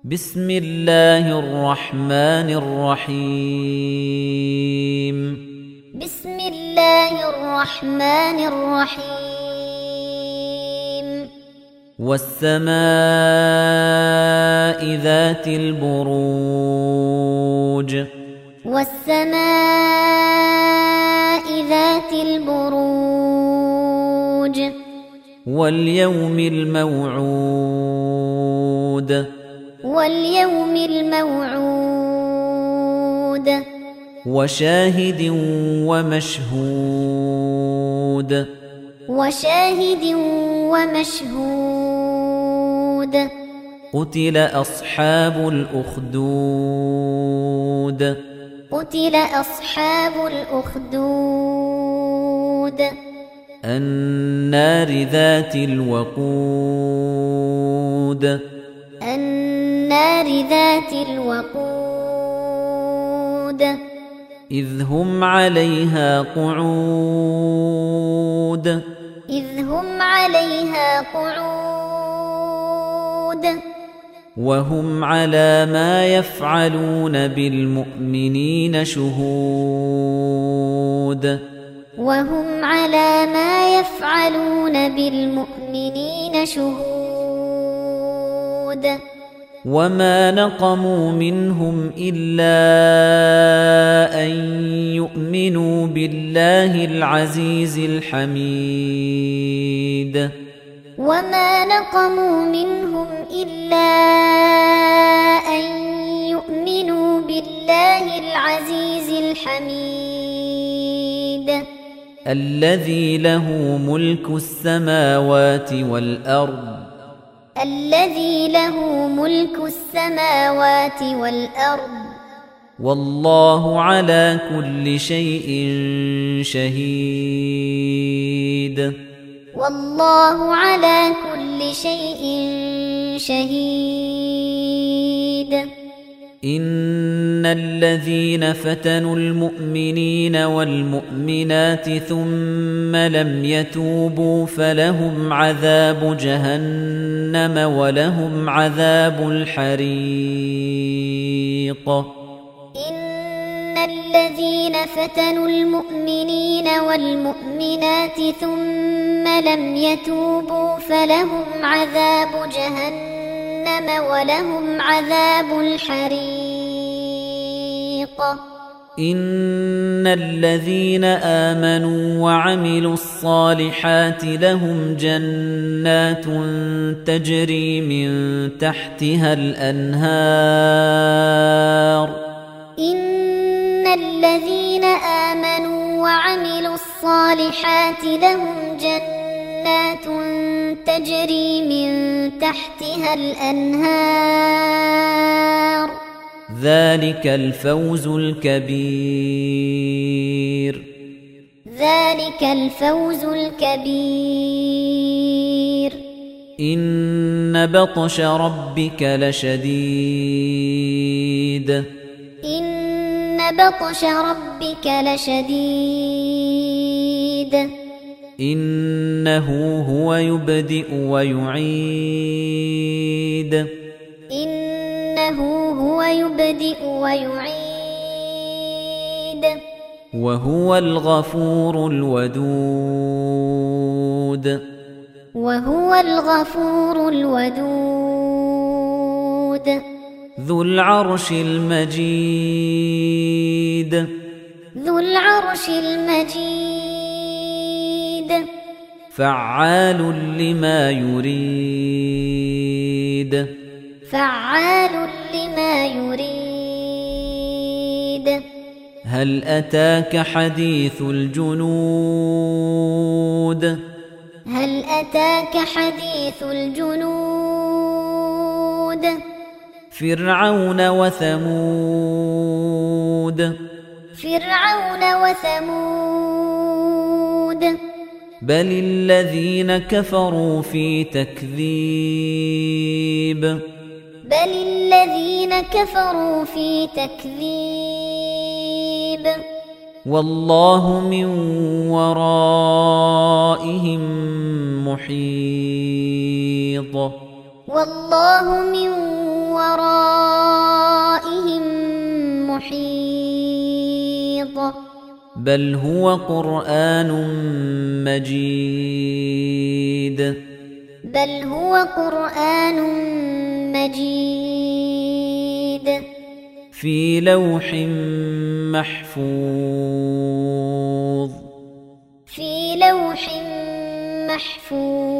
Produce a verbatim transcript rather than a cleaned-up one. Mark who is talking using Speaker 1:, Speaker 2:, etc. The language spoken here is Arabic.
Speaker 1: بسم الله الرحمن الرحيم
Speaker 2: بسم الله الرحمن الرحيم
Speaker 1: والسماء ذات البروج
Speaker 2: والسماء ذات البروج
Speaker 1: واليوم الموعود
Speaker 2: واليوم الموعود
Speaker 1: وشاهد ومشهود
Speaker 2: وشاهد ومشهود
Speaker 1: قتل أصحاب الأخدود
Speaker 2: قتل أصحاب الأخدود
Speaker 1: النار ذات الوقود
Speaker 2: النار ذات الوقود
Speaker 1: إذ هم عليها قعود
Speaker 2: إذ هم عليها قعود
Speaker 1: وهم على ما يفعلون بالمؤمنين شهود
Speaker 2: وهم على ما يفعلون بالمؤمنين شهود
Speaker 1: وما نقموا منهم إلا أن يؤمنوا بالله العزيز الحميد
Speaker 2: وما نقموا منهم إلا أن يؤمنوا بالله العزيز الحميد
Speaker 1: الذي له ملك السماوات والأرض
Speaker 2: الذي له ملك السماوات والأرض
Speaker 1: والله على كل شيء شهيد
Speaker 2: والله على كل شيء شهيد
Speaker 1: إن الذين فتنوا المؤمنين والمؤمنات ثم لم يتوبوا فلهم عذاب جهنم ولهم عذاب الحريق
Speaker 2: إن الذين فتنوا المؤمنين والمؤمنات ثم لم يتوبوا فلهم عذاب جهنم ولهم عذاب الحريق
Speaker 1: إن الذين آمنوا وعملوا الصالحات لهم جنات تجري من تحتها الأنهار
Speaker 2: إن الذين آمنوا وعملوا الصالحات لهم جنات تجري من تحتها الأنهار
Speaker 1: ذلك الفوز الكبير
Speaker 2: ذلك الفوز الكبير
Speaker 1: إن بطش ربك لشديد
Speaker 2: إن بطش ربك لشديد
Speaker 1: إنه هو يبدئ ويعيد
Speaker 2: إنه هو يبدئ ويعيد
Speaker 1: وهو الغفور الودود
Speaker 2: وهو الغفور الودود
Speaker 1: ذو العرش المجيد
Speaker 2: ذو العرش المجيد
Speaker 1: فعال لما يريد
Speaker 2: فعال لما يريد
Speaker 1: هل أتاك حديث الجنود
Speaker 2: هل أتاك حديث الجنود
Speaker 1: فرعون وثمود
Speaker 2: فرعون وثمود
Speaker 1: بل الذين كفروا في تكذيب
Speaker 2: بل الذين كفروا في تكذيب
Speaker 1: والله من ورائهم محيط
Speaker 2: والله من ورائهم
Speaker 1: بل هو قرآن مجيد
Speaker 2: بل هو قرآن مجيد
Speaker 1: في لوح محفوظ
Speaker 2: في لوح محفوظ